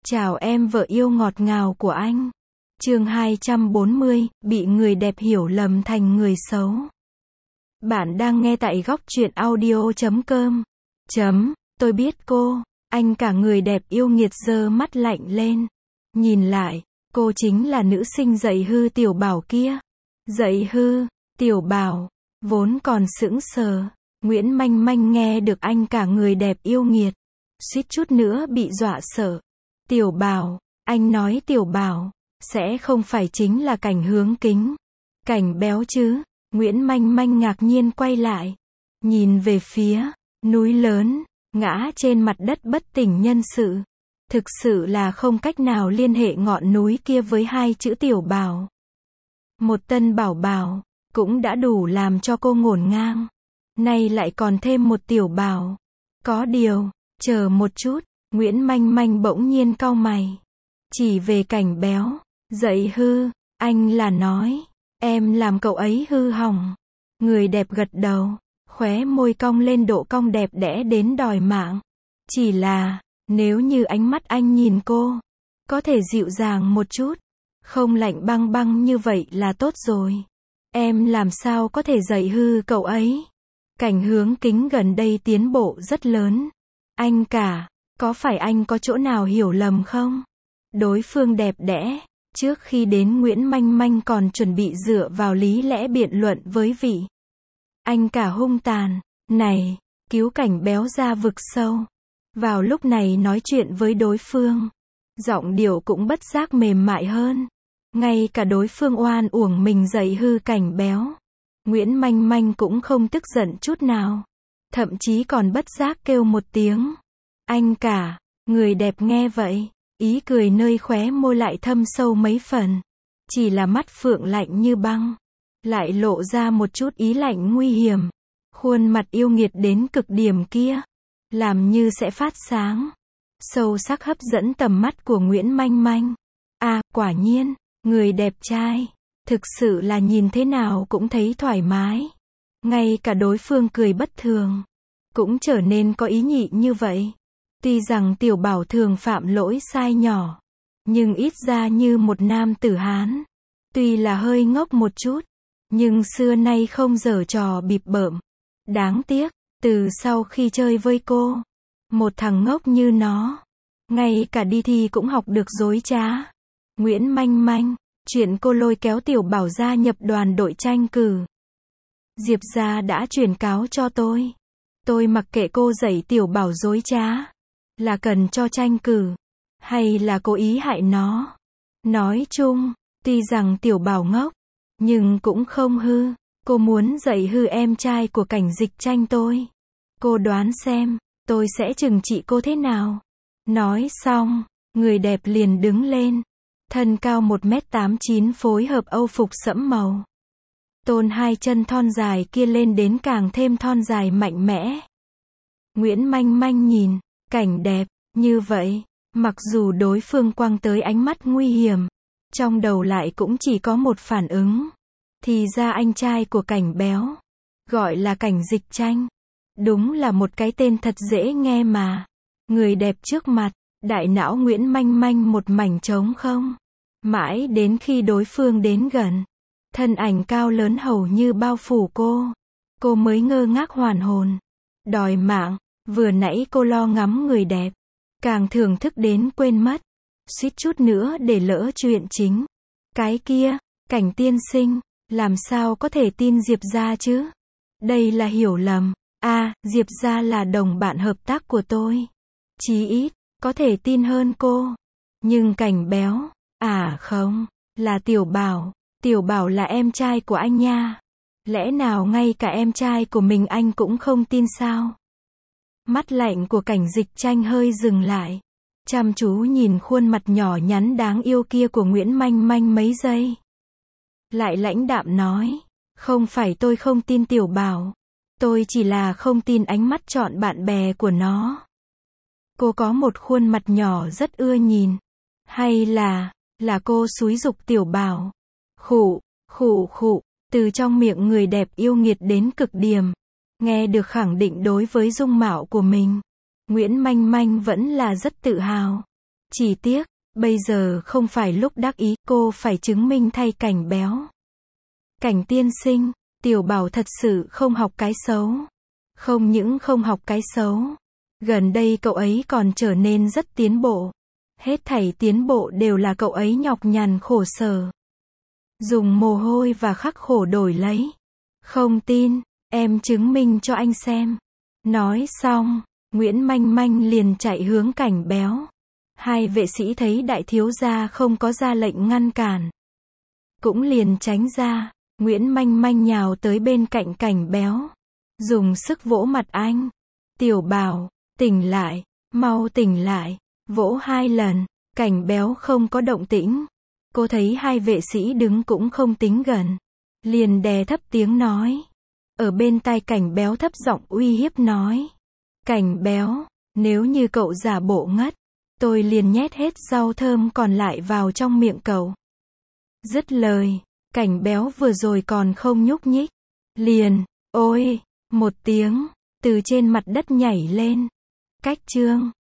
Chào em vợ yêu ngọt ngào của anh. Chương 240, bị người đẹp hiểu lầm thành người xấu. Bạn đang nghe tại góc truyện audio.com. Tôi biết cô. Anh cả người đẹp yêu nghiệt giơ mắt lạnh lên. Nhìn lại, cô chính là nữ sinh Dạy Hư Tiểu Bảo kia. Dạy Hư, Tiểu Bảo, vốn còn sững sờ. Nguyễn Manh Manh nghe được anh cả người đẹp yêu nghiệt, suýt chút nữa bị dọa sợ. Tiểu Bảo, anh nói Tiểu Bảo, sẽ không phải chính là Cảnh Hướng Kính, Cảnh Béo chứ? Nguyễn Manh Manh ngạc nhiên quay lại, nhìn về phía núi lớn, ngã trên mặt đất bất tỉnh nhân sự. Thực sự là không cách nào liên hệ ngọn núi kia với hai chữ Tiểu Bảo. Một Tân Bảo Bảo, cũng đã đủ làm cho cô ngổn ngang. Nay lại còn thêm một Tiểu Bảo. Có điều, chờ một chút, Nguyễn Manh Manh bỗng nhiên cau mày. Chỉ về Cảnh Béo, Dạy Hư, anh là nói, em làm cậu ấy hư hỏng. Người đẹp gật đầu, khóe môi cong lên độ cong đẹp đẽ đến đòi mạng. Chỉ là, nếu như ánh mắt anh nhìn cô, có thể dịu dàng một chút, không lạnh băng băng như vậy là tốt rồi. Em làm sao có thể dạy hư cậu ấy? Cảnh Hướng Kính gần đây tiến bộ rất lớn. Anh cả, có phải anh có chỗ nào hiểu lầm không? Đối phương đẹp đẽ, trước khi đến Nguyễn Manh Manh còn chuẩn bị dựa vào lý lẽ biện luận với vị anh cả hung tàn này, cứu Cảnh Béo ra vực sâu. Vào lúc này nói chuyện với đối phương, giọng điệu cũng bất giác mềm mại hơn. Ngay cả đối phương oan uổng mình dạy hư Cảnh Béo, Nguyễn Manh Manh cũng không tức giận chút nào, thậm chí còn bất giác kêu một tiếng. Anh cả, người đẹp nghe vậy, ý cười nơi khóe môi lại thâm sâu mấy phần. Chỉ là mắt phượng lạnh như băng, lại lộ ra một chút ý lạnh nguy hiểm. Khuôn mặt yêu nghiệt đến cực điểm kia, làm như sẽ phát sáng, sâu sắc hấp dẫn tầm mắt của Nguyễn Manh Manh. À, quả nhiên, người đẹp trai, thực sự là nhìn thế nào cũng thấy thoải mái. Ngay cả đối phương cười bất thường, cũng trở nên có ý nhị như vậy. Tuy rằng Tiểu Bảo thường phạm lỗi sai nhỏ, nhưng ít ra như một nam tử Hán. Tuy là hơi ngốc một chút, nhưng xưa nay không giở trò bịp bợm. Đáng tiếc, từ sau khi chơi với cô, một thằng ngốc như nó, ngay cả đi thi cũng học được dối trá. Nguyễn Manh Manh, chuyện cô lôi kéo Tiểu Bảo gia nhập đoàn đội tranh cử, Diệp gia đã truyền cáo cho tôi. Tôi mặc kệ cô dạy Tiểu Bảo dối trá, là cần cho tranh cử, hay là cố ý hại nó. Nói chung, tuy rằng Tiểu Bảo ngốc, nhưng cũng không hư. Cô muốn dạy hư em trai của Cảnh Dịch Tranh tôi. Cô đoán xem, tôi sẽ trừng trị cô thế nào? Nói xong, người đẹp liền đứng lên. Thân cao 1m89 phối hợp âu phục sẫm màu. Tôn hai chân thon dài kia lên đến càng thêm thon dài mạnh mẽ. Nguyễn Manh Manh nhìn, cảnh đẹp, như vậy, mặc dù đối phương quăng tới ánh mắt nguy hiểm, trong đầu lại cũng chỉ có một phản ứng. Thì ra anh trai của Cảnh Béo, gọi là Cảnh Dịch Tranh. Đúng là một cái tên thật dễ nghe mà. Người đẹp trước mặt, đại não Nguyễn Manh Manh một mảnh trống không. Mãi đến khi đối phương đến gần, thân ảnh cao lớn hầu như bao phủ cô mới ngơ ngác hoàn hồn. Đòi mạng, vừa nãy cô lo ngắm người đẹp, càng thưởng thức đến quên mất, suýt chút nữa để lỡ chuyện chính. Cái kia, Cảnh tiên sinh, làm sao có thể tin Diệp gia chứ? Đây là hiểu lầm. À, Diệp gia là đồng bạn hợp tác của tôi. Chí ít, có thể tin hơn cô. Nhưng Cảnh Béo, à không, là Tiểu Bảo. Tiểu Bảo là em trai của anh nha. Lẽ nào ngay cả em trai của mình anh cũng không tin sao? Mắt lạnh của Cảnh Dịch Tranh hơi dừng lại, chăm chú nhìn khuôn mặt nhỏ nhắn đáng yêu kia của Nguyễn Manh Manh mấy giây. Lại lãnh đạm nói, không phải tôi không tin Tiểu Bảo, tôi chỉ là không tin ánh mắt chọn bạn bè của nó. Cô có một khuôn mặt nhỏ rất ưa nhìn, hay là cô xúi giục Tiểu Bảo? Khụ, khụ khụ, từ trong miệng người đẹp yêu nghiệt đến cực điểm, nghe được khẳng định đối với dung mạo của mình, Nguyễn Manh Manh vẫn là rất tự hào. Chỉ tiếc, bây giờ không phải lúc đắc ý, cô phải chứng minh thay Cảnh béo. Cảnh tiên sinh, Tiểu Bảo thật sự không học cái xấu. Không những không học cái xấu, gần đây cậu ấy còn trở nên rất tiến bộ. Hết thảy tiến bộ đều là cậu ấy nhọc nhằn khổ sở, dùng mồ hôi và khắc khổ đổi lấy. Không tin, em chứng minh cho anh xem. Nói xong, Nguyễn Manh Manh liền chạy hướng Cảnh béo. Hai vệ sĩ thấy đại thiếu gia không có ra lệnh ngăn cản, cũng liền tránh ra. Nguyễn Manh Manh nhào tới bên cạnh Cảnh béo, dùng sức vỗ mặt anh. Tiểu Bảo, tỉnh lại, mau tỉnh lại. Vỗ 2 lần, Cảnh béo không có động tĩnh. Cô thấy hai vệ sĩ đứng cũng không tính gần, liền đè thấp tiếng nói. Ở bên tai Cảnh béo thấp giọng uy hiếp nói. Cảnh béo, nếu như cậu giả bộ ngất, tôi liền nhét hết rau thơm còn lại vào trong miệng cậu. Dứt lời, Cảnh béo vừa rồi còn không nhúc nhích, liền, ôi, một tiếng, từ trên mặt đất nhảy lên. Cách chương